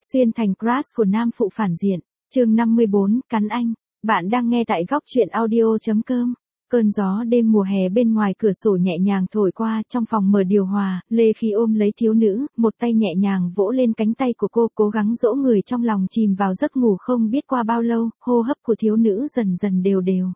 Xuyên thành crush của nam phụ phản diện. Chương 54, cắn anh. Bạn đang nghe tại góc truyện audio.com. Cơn gió đêm mùa hè bên ngoài cửa sổ nhẹ nhàng thổi qua, trong phòng mở điều hòa, Lê Khí ôm lấy thiếu nữ, một tay nhẹ nhàng vỗ lên cánh tay của cô, cố gắng dỗ người trong lòng chìm vào giấc ngủ. Không biết qua bao lâu, hô hấp của thiếu nữ dần dần đều đều.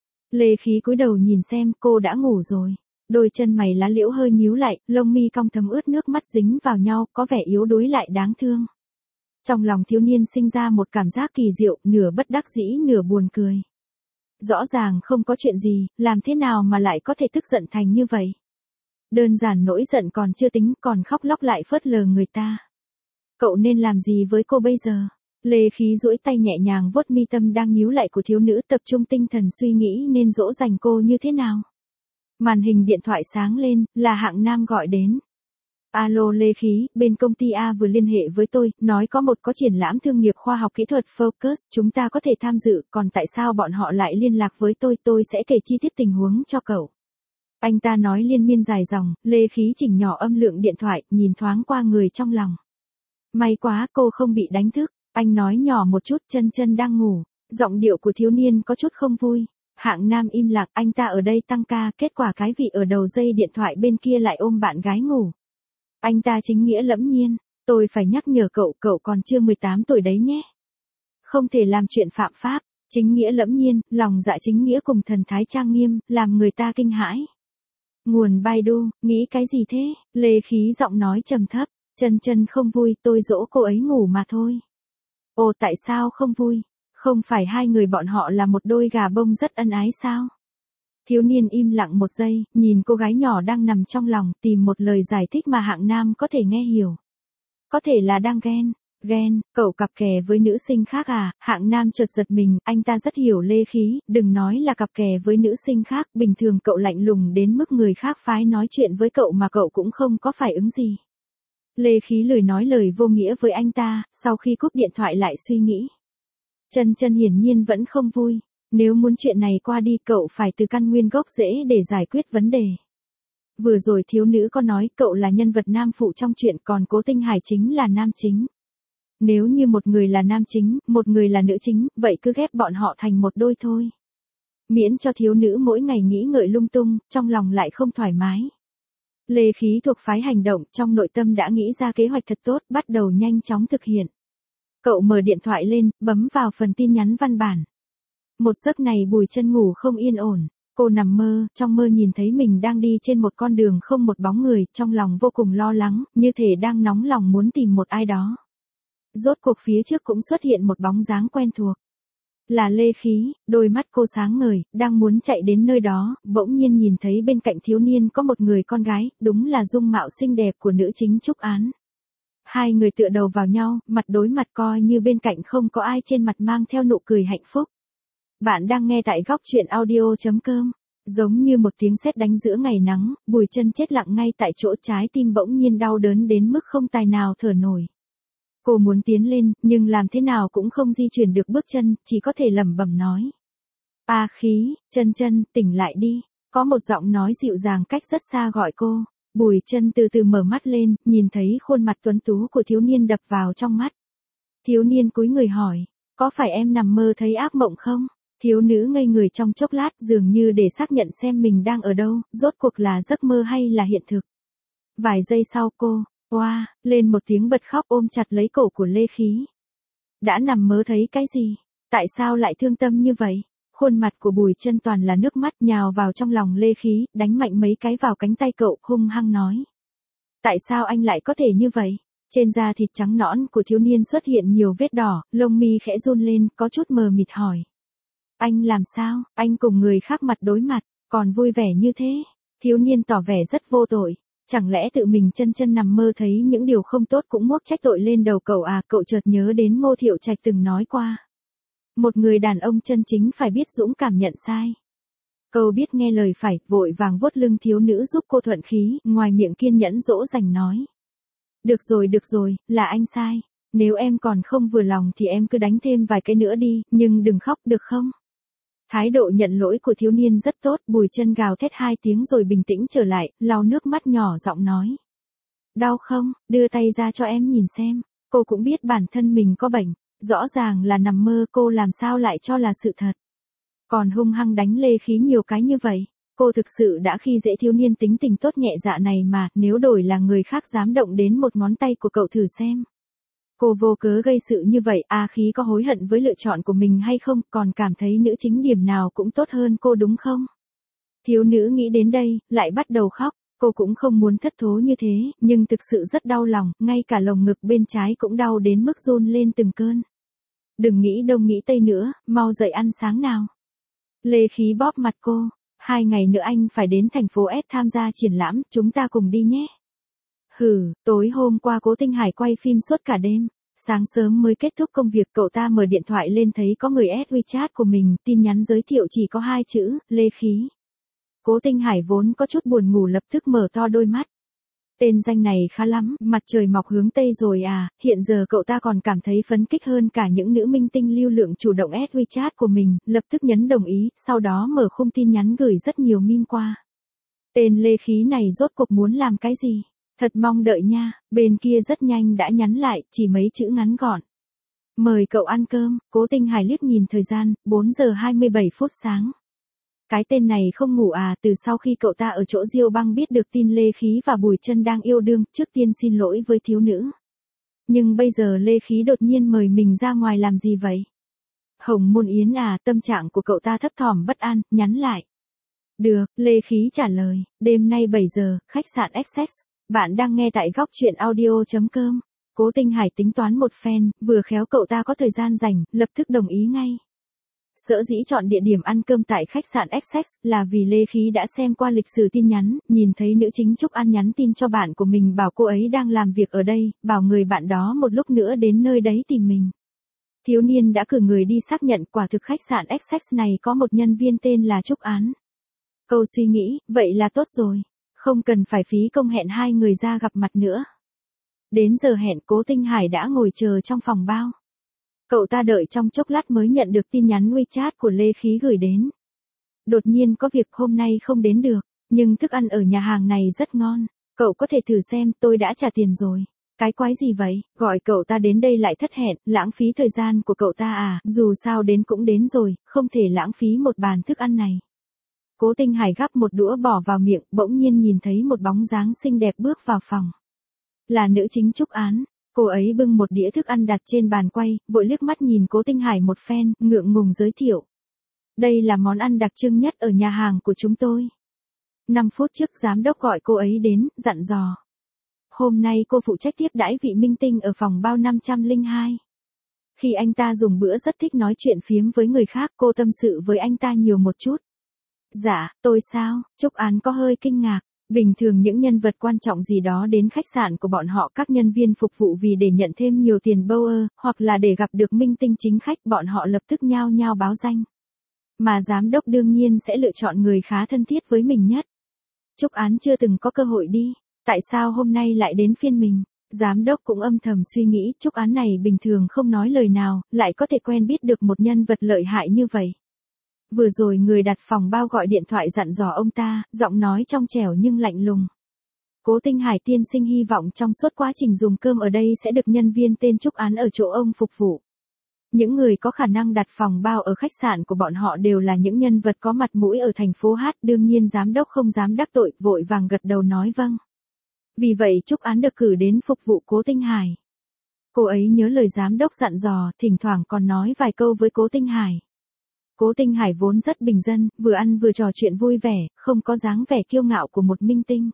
Lê Khí cúi đầu nhìn xem cô đã ngủ rồi. Đôi chân mày lá liễu hơi nhíu lại, lông mi cong thấm ướt, nước mắt dính vào nhau, có vẻ yếu đuối lại đáng thương. Trong lòng thiếu niên sinh ra một cảm giác kỳ diệu, nửa bất đắc dĩ nửa buồn cười. Rõ ràng không có chuyện gì, làm thế nào mà lại có thể tức giận thành như vậy? Đơn giản nỗi giận còn chưa tính, còn khóc lóc lại phớt lờ người ta. Cậu nên làm gì với cô bây giờ? Lê Khí duỗi tay nhẹ nhàng vuốt mi tâm đang nhíu lại của thiếu nữ, tập trung tinh thần suy nghĩ nên dỗ dành cô như thế nào. Màn hình điện thoại sáng lên, là Hạng Nam gọi đến. Alo Lê Khí, bên công ty A vừa liên hệ với tôi, nói có triển lãm thương nghiệp khoa học kỹ thuật Focus, chúng ta có thể tham dự, còn tại sao bọn họ lại liên lạc với tôi sẽ kể chi tiết tình huống cho cậu. Anh ta nói liên miên dài dòng, Lê Khí chỉnh nhỏ âm lượng điện thoại, nhìn thoáng qua người trong lòng. May quá cô không bị đánh thức, anh nói nhỏ một chút, chân đang ngủ, giọng điệu của thiếu niên có chút không vui. Hạng Nam im lặng, anh ta ở đây tăng ca, kết quả cái vị ở đầu dây điện thoại bên kia lại ôm bạn gái ngủ. Anh ta chính nghĩa lẫm nhiên, tôi phải nhắc nhở cậu còn chưa 18 tuổi đấy nhé. Không thể làm chuyện phạm pháp, chính nghĩa lẫm nhiên, lòng dạ chính nghĩa cùng thần thái trang nghiêm, làm người ta kinh hãi. Nguồn Baidu, nghĩ cái gì thế? Lê Khí giọng nói trầm thấp, chân không vui, tôi dỗ cô ấy ngủ mà thôi. Ồ tại sao không vui? Không phải hai người bọn họ là một đôi gà bông rất ân ái sao? Thiếu niên im lặng một giây, nhìn cô gái nhỏ đang nằm trong lòng, tìm một lời giải thích mà Hạng Nam có thể nghe hiểu. Có thể là đang ghen, cậu cặp kè với nữ sinh khác à? Hạng Nam chợt giật mình, anh ta rất hiểu Lê Khí, đừng nói là cặp kè với nữ sinh khác, bình thường cậu lạnh lùng đến mức người khác phái nói chuyện với cậu mà cậu cũng không có phản ứng gì. Lê Khí lười nói lời vô nghĩa với anh ta, sau khi cúp điện thoại lại suy nghĩ. Chân hiển nhiên vẫn không vui. Nếu muốn chuyện này qua đi cậu phải từ căn nguyên gốc rễ để giải quyết vấn đề. Vừa rồi thiếu nữ có nói cậu là nhân vật nam phụ trong chuyện, còn Cố Tinh Hải chính là nam chính. Nếu như một người là nam chính, một người là nữ chính, vậy cứ ghép bọn họ thành một đôi thôi. Miễn cho thiếu nữ mỗi ngày nghĩ ngợi lung tung, trong lòng lại không thoải mái. Lê Khí thuộc phái hành động, trong nội tâm đã nghĩ ra kế hoạch thật tốt, bắt đầu nhanh chóng thực hiện. Cậu mở điện thoại lên, bấm vào phần tin nhắn văn bản. Một giấc này Bùi Chân ngủ không yên ổn, cô nằm mơ, trong mơ nhìn thấy mình đang đi trên một con đường không một bóng người, trong lòng vô cùng lo lắng, như thể đang nóng lòng muốn tìm một ai đó. Rốt cuộc phía trước cũng xuất hiện một bóng dáng quen thuộc. Là Lê Khí, đôi mắt cô sáng ngời, đang muốn chạy đến nơi đó, bỗng nhiên nhìn thấy bên cạnh thiếu niên có một người con gái, đúng là dung mạo xinh đẹp của nữ chính Trúc Án. Hai người tựa đầu vào nhau, mặt đối mặt, coi như bên cạnh không có ai, trên mặt mang theo nụ cười hạnh phúc. Bạn đang nghe tại góc truyện audio.com. Giống như một tiếng sét đánh giữa ngày nắng, Bùi Chân chết lặng ngay tại chỗ, trái tim bỗng nhiên đau đớn đến mức không tài nào thở nổi. Cô muốn tiến lên, nhưng làm thế nào cũng không di chuyển được bước chân, chỉ có thể lẩm bẩm nói. A Khí, Chân, tỉnh lại đi. Có một giọng nói dịu dàng cách rất xa gọi cô. Bùi Chân từ từ mở mắt lên, nhìn thấy khuôn mặt tuấn tú của thiếu niên đập vào trong mắt. Thiếu niên cúi người hỏi, có phải em nằm mơ thấy ác mộng không? Thiếu nữ ngây người trong chốc lát, dường như để xác nhận xem mình đang ở đâu, rốt cuộc là giấc mơ hay là hiện thực. Vài giây sau cô, lên một tiếng bật khóc, ôm chặt lấy cổ của Lê Khí. Đã nằm mơ thấy cái gì? Tại sao lại thương tâm như vậy? Khuôn mặt của Bùi Chân toàn là nước mắt, nhào vào trong lòng Lê Khí, đánh mạnh mấy cái vào cánh tay cậu, hung hăng nói. Tại sao anh lại có thể như vậy? Trên da thịt trắng nõn của thiếu niên xuất hiện nhiều vết đỏ, lông mi khẽ run lên, có chút mờ mịt hỏi. Anh làm sao? Anh cùng người khác mặt đối mặt, còn vui vẻ như thế? Thiếu niên tỏ vẻ rất vô tội. Chẳng lẽ tự mình chân nằm mơ thấy những điều không tốt cũng móc trách tội lên đầu cậu à? Cậu chợt nhớ đến Ngô Thiệu Trạch từng nói qua. Một người đàn ông chân chính phải biết dũng cảm nhận sai. Câu biết nghe lời phải, vội vàng vuốt lưng thiếu nữ giúp cô thuận khí, ngoài miệng kiên nhẫn dỗ dành nói. Được rồi, là anh sai. Nếu em còn không vừa lòng thì em cứ đánh thêm vài cái nữa đi, nhưng đừng khóc được không? Thái độ nhận lỗi của thiếu niên rất tốt, Bùi Chân gào thét 2 tiếng rồi bình tĩnh trở lại, lau nước mắt nhỏ giọng nói. Đau không, đưa tay ra cho em nhìn xem. Cô cũng biết bản thân mình có bệnh, rõ ràng là nằm mơ, cô làm sao lại cho là sự thật. Còn hung hăng đánh Lê Khí nhiều cái như vậy, cô thực sự đã khi dễ thiếu niên tính tình tốt nhẹ dạ này mà, nếu đổi là người khác dám động đến một ngón tay của cậu thử xem. Cô vô cớ gây sự như vậy, Khí có hối hận với lựa chọn của mình hay không, còn cảm thấy nữ chính điểm nào cũng tốt hơn cô đúng không? Thiếu nữ nghĩ đến đây, lại bắt đầu khóc, cô cũng không muốn thất thố như thế, nhưng thực sự rất đau lòng, ngay cả lồng ngực bên trái cũng đau đến mức run lên từng cơn. Đừng nghĩ đông nghĩ tây nữa, mau dậy ăn sáng nào. Lê Khí bóp mặt cô, 2 ngày nữa anh phải đến thành phố S tham gia triển lãm, chúng ta cùng đi nhé. Tối hôm qua Cố Tinh Hải quay phim suốt cả đêm, sáng sớm mới kết thúc công việc, cậu ta mở điện thoại lên thấy có người add WeChat của mình, tin nhắn giới thiệu chỉ có 2 chữ, Lê Khí. Cố Tinh Hải vốn có chút buồn ngủ lập tức mở to đôi mắt. Tên danh này khá lắm, mặt trời mọc hướng Tây rồi à, hiện giờ cậu ta còn cảm thấy phấn khích hơn cả những nữ minh tinh lưu lượng chủ động add WeChat của mình, lập tức nhấn đồng ý, sau đó mở khung tin nhắn gửi rất nhiều meme qua. Tên Lê Khí này rốt cuộc muốn làm cái gì? Thật mong đợi nha, bên kia rất nhanh đã nhắn lại, chỉ mấy chữ ngắn gọn. Mời cậu ăn cơm, Cố Tinh Hải liếc nhìn thời gian, 4 giờ 27 phút sáng. Cái tên này không ngủ à, từ sau khi cậu ta ở chỗ Diêu Băng biết được tin Lê Khí và Bùi Chân đang yêu đương, trước tiên xin lỗi với thiếu nữ. Nhưng bây giờ Lê Khí đột nhiên mời mình ra ngoài làm gì vậy? Hồng Môn Yến à, tâm trạng của cậu ta thấp thỏm bất an, nhắn lại. Được, Lê Khí trả lời, đêm nay 7 giờ, khách sạn Essex. Bạn đang nghe tại góc truyện audio.com. Cố Tinh Hải tính toán một phen, vừa khéo cậu ta có thời gian rảnh, lập tức đồng ý ngay. Sở dĩ chọn địa điểm ăn cơm tại khách sạn Essex là vì Lê Khí đã xem qua lịch sử tin nhắn, nhìn thấy nữ chính Trúc An nhắn tin cho bạn của mình bảo cô ấy đang làm việc ở đây, bảo người bạn đó một lúc nữa đến nơi đấy tìm mình. Thiếu niên đã cử người đi xác nhận, quả thực khách sạn Essex này có một nhân viên tên là Trúc Án. Câu suy nghĩ, vậy là tốt rồi, không cần phải phí công hẹn 2 người ra gặp mặt nữa. Đến giờ hẹn, Cố Tinh Hải đã ngồi chờ trong phòng bao. Cậu ta đợi trong chốc lát mới nhận được tin nhắn WeChat của Lê Khí gửi đến. Đột nhiên có việc hôm nay không đến được, nhưng thức ăn ở nhà hàng này rất ngon, cậu có thể thử xem, tôi đã trả tiền rồi. Cái quái gì vậy, gọi cậu ta đến đây lại thất hẹn, lãng phí thời gian của cậu ta à, dù sao đến cũng đến rồi, không thể lãng phí một bàn thức ăn này. Cố Tinh Hải gắp một đũa bỏ vào miệng, bỗng nhiên nhìn thấy một bóng dáng xinh đẹp bước vào phòng. Là nữ chính Trúc Án. Cô ấy bưng một đĩa thức ăn đặt trên bàn quay, vội liếc mắt nhìn Cố Tinh Hải một phen, ngượng ngùng giới thiệu. Đây là món ăn đặc trưng nhất ở nhà hàng của chúng tôi. 5 phút trước giám đốc gọi cô ấy đến, dặn dò. Hôm nay cô phụ trách tiếp đãi vị minh tinh ở phòng bao 502. Khi anh ta dùng bữa rất thích nói chuyện phiếm với người khác, cô tâm sự với anh ta nhiều một chút. Dạ, tôi sao? Trúc Án có hơi kinh ngạc. Bình thường những nhân vật quan trọng gì đó đến khách sạn của bọn họ, các nhân viên phục vụ vì để nhận thêm nhiều tiền bower, hoặc là để gặp được minh tinh chính khách, bọn họ lập tức nhao nhao báo danh. Mà giám đốc đương nhiên sẽ lựa chọn người khá thân thiết với mình nhất. Trúc Án chưa từng có cơ hội đi, tại sao hôm nay lại đến phiên mình? Giám đốc cũng âm thầm suy nghĩ, Trúc Án này bình thường không nói lời nào, lại có thể quen biết được một nhân vật lợi hại như vậy. Vừa rồi người đặt phòng bao gọi điện thoại dặn dò ông ta, giọng nói trong trẻo nhưng lạnh lùng. Cố Tinh Hải tiên sinh hy vọng trong suốt quá trình dùng cơm ở đây sẽ được nhân viên tên Trúc Án ở chỗ ông phục vụ. Những người có khả năng đặt phòng bao ở khách sạn của bọn họ đều là những nhân vật có mặt mũi ở thành phố Hát, đương nhiên giám đốc không dám đắc tội, vội vàng gật đầu nói vâng. Vì vậy Trúc Án được cử đến phục vụ Cố Tinh Hải. Cô ấy nhớ lời giám đốc dặn dò, thỉnh thoảng còn nói vài câu với Cố Tinh Hải. Cố Tinh Hải vốn rất bình dân, vừa ăn vừa trò chuyện vui vẻ, không có dáng vẻ kiêu ngạo của một minh tinh.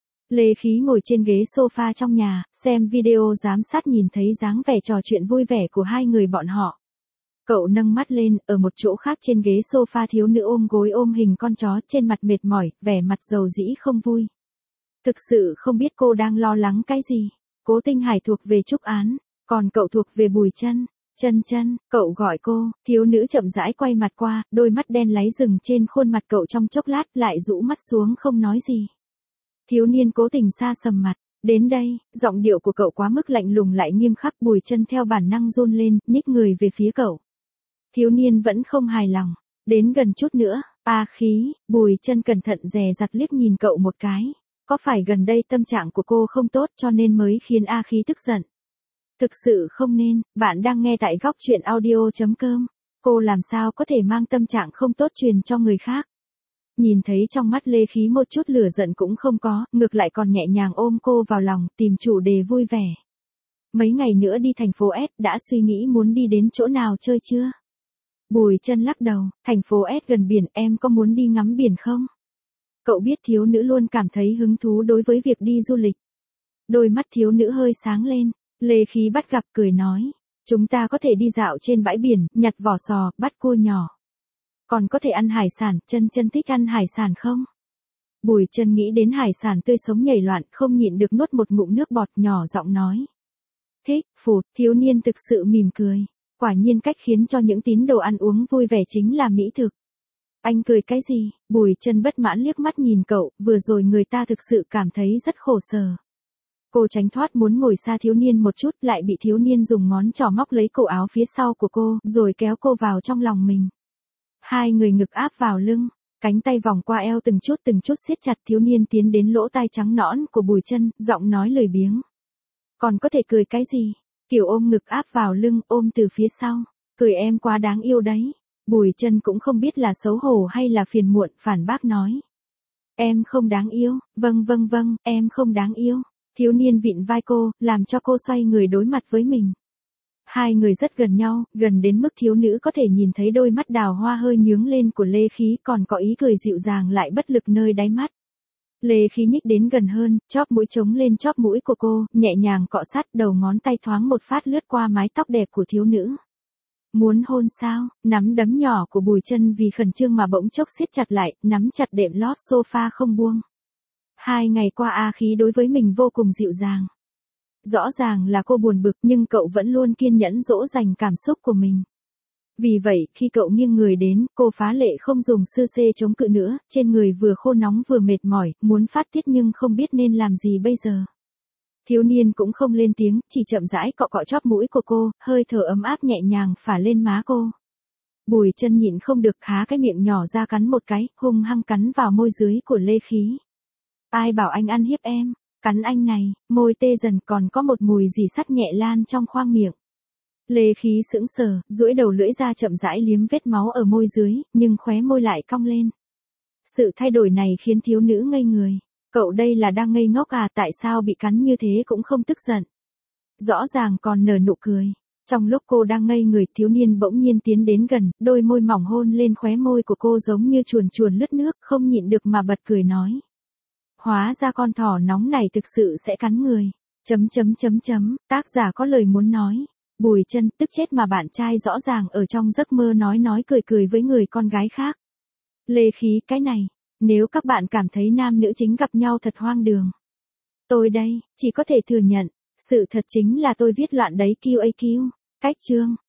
Lê Khí ngồi trên ghế sofa trong nhà, xem video giám sát nhìn thấy dáng vẻ trò chuyện vui vẻ của 2 người bọn họ. Cậu nâng mắt lên, ở một chỗ khác trên ghế sofa thiếu nữ ôm gối ôm hình con chó, trên mặt mệt mỏi, vẻ mặt dầu dĩ không vui. Thực sự không biết cô đang lo lắng cái gì. Cố Tinh Hải thuộc về Trúc Án, còn cậu thuộc về Bùi Chân. Chân, cậu gọi cô, thiếu nữ chậm rãi quay mặt qua, đôi mắt đen láy dừng trên khuôn mặt cậu trong chốc lát, lại rũ mắt xuống không nói gì. Thiếu niên cố tình xa sầm mặt, đến đây, giọng điệu của cậu quá mức lạnh lùng lại nghiêm khắc, Bùi Chân theo bản năng run lên, nhích người về phía cậu. Thiếu niên vẫn không hài lòng, đến gần chút nữa, Khí, Bùi Chân cẩn thận dè dặt liếc nhìn cậu một cái. Có phải gần đây tâm trạng của cô không tốt cho nên mới khiến Khí tức giận? Thực sự không nên, bạn đang nghe tại góc chuyện audio.com. Cô làm sao có thể mang tâm trạng không tốt truyền cho người khác. Nhìn thấy trong mắt Lê Khí một chút lửa giận cũng không có, ngược lại còn nhẹ nhàng ôm cô vào lòng, tìm chủ đề vui vẻ. Mấy ngày nữa đi thành phố S, đã suy nghĩ muốn đi đến chỗ nào chơi chưa? Bùi Chân lắc đầu, thành phố S gần biển, em có muốn đi ngắm biển không? Cậu biết thiếu nữ luôn cảm thấy hứng thú đối với việc đi du lịch. Đôi mắt thiếu nữ hơi sáng lên, Lê Khí bắt gặp cười nói, chúng ta có thể đi dạo trên bãi biển, nhặt vỏ sò, bắt cua nhỏ. Còn có thể ăn hải sản, Chân thích ăn hải sản không? Bùi Chân nghĩ đến hải sản tươi sống nhảy loạn, không nhịn được nuốt một ngụm nước bọt, nhỏ giọng nói. Thích, phụt, thiếu niên thực sự mỉm cười. Quả nhiên cách khiến cho những tín đồ ăn uống vui vẻ chính là mỹ thực. Anh cười cái gì? Bùi Chân bất mãn liếc mắt nhìn cậu, vừa rồi người ta thực sự cảm thấy rất khổ sở. Cô tránh thoát muốn ngồi xa thiếu niên một chút, lại bị thiếu niên dùng ngón trỏ móc lấy cổ áo phía sau của cô, rồi kéo cô vào trong lòng mình. Hai người ngực áp vào lưng, cánh tay vòng qua eo từng chút siết chặt. Thiếu niên tiến đến lỗ tai trắng nõn của Bùi Chân, giọng nói lười biếng. Còn có thể cười cái gì? Kiểu ôm ngực áp vào lưng, ôm từ phía sau. Cười em quá đáng yêu đấy. Bùi Chân cũng không biết là xấu hổ hay là phiền muộn, phản bác nói. Em không đáng yêu, vâng, em không đáng yêu. Thiếu niên vịn vai cô, làm cho cô xoay người đối mặt với mình. Hai người rất gần nhau, gần đến mức thiếu nữ có thể nhìn thấy đôi mắt đào hoa hơi nhướng lên của Lê Khí, còn có ý cười dịu dàng lại bất lực nơi đáy mắt. Lê Khí nhích đến gần hơn, chóp mũi chống lên chóp mũi của cô, nhẹ nhàng cọ sát, đầu ngón tay thoáng một phát lướt qua mái tóc đẹp của thiếu nữ. Muốn hôn sao? Nắm đấm nhỏ của Bùi Chân vì khẩn trương mà bỗng chốc siết chặt lại, nắm chặt đệm lót sofa không buông. 2 ngày qua A Khí đối với mình vô cùng dịu dàng. Rõ ràng là cô buồn bực nhưng cậu vẫn luôn kiên nhẫn dỗ dành cảm xúc của mình. Vì vậy, khi cậu nghiêng người đến, cô phá lệ không dùng sư xê chống cự nữa, trên người vừa khô nóng vừa mệt mỏi, muốn phát tiết nhưng không biết nên làm gì bây giờ. Thiếu niên cũng không lên tiếng, chỉ chậm rãi cọ cọ chóp mũi của cô, hơi thở ấm áp nhẹ nhàng phả lên má cô. Bùi Chân nhịn không được há cái miệng nhỏ ra cắn một cái, hung hăng cắn vào môi dưới của Lê Khí. Ai bảo anh ăn hiếp em? Cắn anh này, môi tê dần, còn có một mùi gì sắt nhẹ lan trong khoang miệng. Lê Khí sững sờ, duỗi đầu lưỡi ra chậm rãi liếm vết máu ở môi dưới, nhưng khóe môi lại cong lên. Sự thay đổi này khiến thiếu nữ ngây người. Cậu đây là đang ngây ngốc à, tại sao bị cắn như thế cũng không tức giận. Rõ ràng còn nở nụ cười. Trong lúc cô đang ngây người, thiếu niên bỗng nhiên tiến đến gần, đôi môi mỏng hôn lên khóe môi của cô giống như chuồn chuồn lướt nước, không nhịn được mà bật cười nói. Hóa ra con thỏ nóng này thực sự sẽ cắn người. Tác giả có lời muốn nói. Bùi Chân tức chết mà bạn trai rõ ràng ở trong giấc mơ nói cười với người con gái khác. Lê Khí cái này, nếu các bạn cảm thấy nam nữ chính gặp nhau thật hoang đường. Tôi đây, chỉ có thể thừa nhận, sự thật chính là tôi viết loạn đấy QAQ. Cách chương.